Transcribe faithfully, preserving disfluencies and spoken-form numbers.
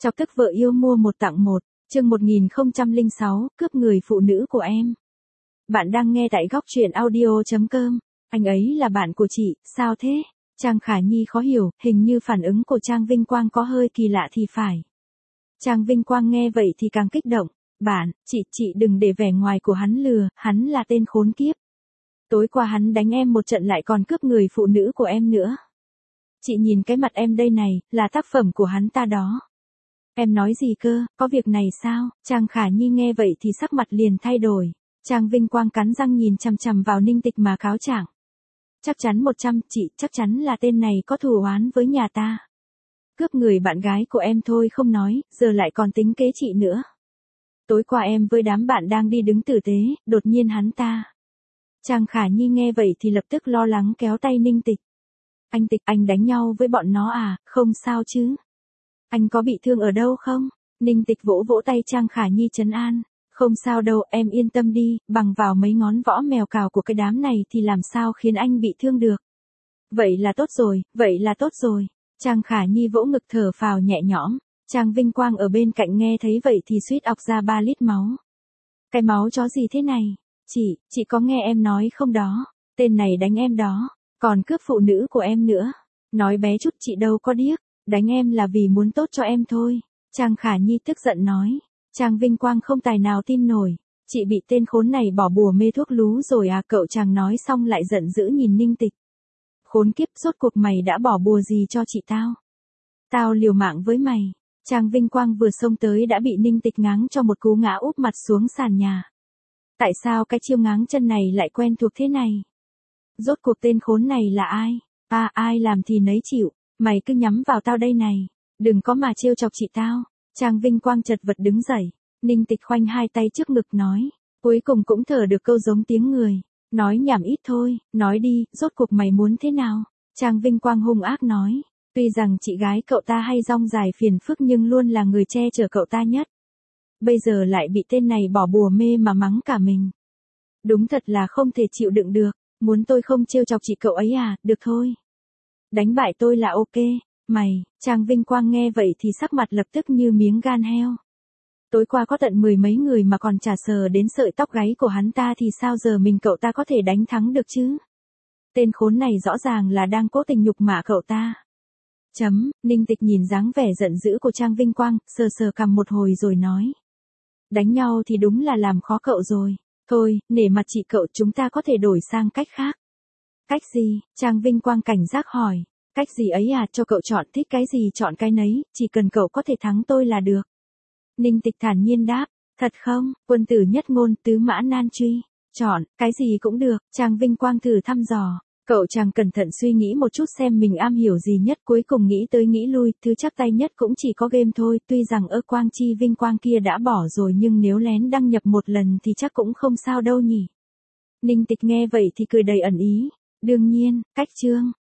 Chọc tức vợ yêu mua một tặng một, chương một nghìn không trăm lẻ sáu, cướp người phụ nữ của em. Bạn đang nghe tại góc truyện audio chấm com. Anh ấy là bạn của chị, sao thế? Trang Khả Nhi khó hiểu, hình như phản ứng của Trang Vinh Quang có hơi kỳ lạ thì phải. Trang Vinh Quang nghe vậy thì càng kích động. Bạn, chị, chị đừng để vẻ ngoài của hắn lừa, hắn là tên khốn kiếp. Tối qua hắn đánh em một trận lại còn cướp người phụ nữ của em nữa. Chị nhìn cái mặt em đây này, là tác phẩm của hắn ta đó. Em nói gì cơ, có việc này sao? Trang Khả Nhi nghe vậy thì sắc mặt liền thay đổi. Trang Vinh Quang cắn răng nhìn chằm chằm vào Ninh Tịch mà cáo trạng. Chắc chắn một trăm, chị, chắc chắn là tên này có thù oán với nhà ta. Cướp người bạn gái của em thôi không nói, giờ lại còn tính kế chị nữa. Tối qua em với đám bạn đang đi đứng tử tế, đột nhiên hắn ta. Trang Khả Nhi nghe vậy thì lập tức lo lắng kéo tay Ninh Tịch. Anh Tịch, anh đánh nhau với bọn nó à, không sao chứ? Anh có bị thương ở đâu không? Ninh Tịch vỗ vỗ tay Trang Khả Nhi trấn an. Không sao đâu, em yên tâm đi, bằng vào mấy ngón võ mèo cào của cái đám này thì làm sao khiến anh bị thương được. Vậy là tốt rồi, vậy là tốt rồi. Trang Khả Nhi vỗ ngực thở phào nhẹ nhõm. Trang Vinh Quang ở bên cạnh nghe thấy vậy thì suýt ọc ra ba lít máu. Cái máu chó gì thế này? Chị, chị có nghe em nói không đó? Tên này đánh em đó, còn cướp phụ nữ của em nữa. Nói bé chút chị đâu có điếc, đánh em là vì muốn tốt cho em thôi. Trang Khả Nhi tức giận nói. Trang Vinh Quang không tài nào tin nổi. Chị bị tên khốn này bỏ bùa mê thuốc lú rồi à? Cậu chàng nói xong lại giận dữ nhìn Ninh Tịch. Khốn kiếp, rốt cuộc mày đã bỏ bùa gì cho chị tao? Tao liều mạng với mày. Trang Vinh Quang vừa xông tới đã bị Ninh Tịch ngáng cho một cú ngã úp mặt xuống sàn nhà. Tại sao cái chiêu ngáng chân này lại quen thuộc thế này? Rốt cuộc tên khốn này là ai? À, ai làm thì nấy chịu, mày cứ nhắm vào tao đây này. Đừng có mà trêu chọc chị tao. Trang Vinh Quang chật vật đứng dậy. Ninh Tịch khoanh hai tay trước ngực nói. Cuối cùng cũng thở được câu giống tiếng người. Nói nhảm ít thôi, nói đi, rốt cuộc mày muốn thế nào? Trang Vinh Quang hung ác nói. Tuy rằng chị gái cậu ta hay rong dài phiền phức nhưng luôn là người che chở cậu ta nhất. Bây giờ lại bị tên này bỏ bùa mê mà mắng cả mình. Đúng thật là không thể chịu đựng được. Muốn tôi không trêu chọc chị cậu ấy à, được thôi. Đánh bại tôi là ok. Mày, Trang Vinh Quang nghe vậy thì sắc mặt lập tức như miếng gan heo. Tối qua có tận mười mấy người mà còn chả sờ đến sợi tóc gáy của hắn ta thì sao giờ mình cậu ta có thể đánh thắng được chứ? Tên khốn này rõ ràng là đang cố tình nhục mạ cậu ta. Chấm, Ninh Tịch nhìn dáng vẻ giận dữ của Trang Vinh Quang, sờ sờ cằm một hồi rồi nói. Đánh nhau thì đúng là làm khó cậu rồi. Thôi, nể mặt chị cậu chúng ta có thể đổi sang cách khác. Cách gì? Trang Vinh Quang cảnh giác hỏi. Cách gì ấy à, cho cậu chọn, thích cái gì chọn cái nấy, chỉ cần cậu có thể thắng tôi là được. Ninh Tịch thản nhiên đáp. Thật không? Quân tử nhất ngôn, tứ mã nan truy. Chọn, cái gì cũng được. Trang Vinh Quang thử thăm dò. Cậu chàng cẩn thận suy nghĩ một chút xem mình am hiểu gì nhất, cuối cùng nghĩ tới nghĩ lui, thứ chắc tay nhất cũng chỉ có game thôi, tuy rằng ơ Quang Chi Vinh Quang kia đã bỏ rồi nhưng nếu lén đăng nhập một lần thì chắc cũng không sao đâu nhỉ. Ninh Tịch nghe vậy thì cười đầy ẩn ý. Đương nhiên, cách chương.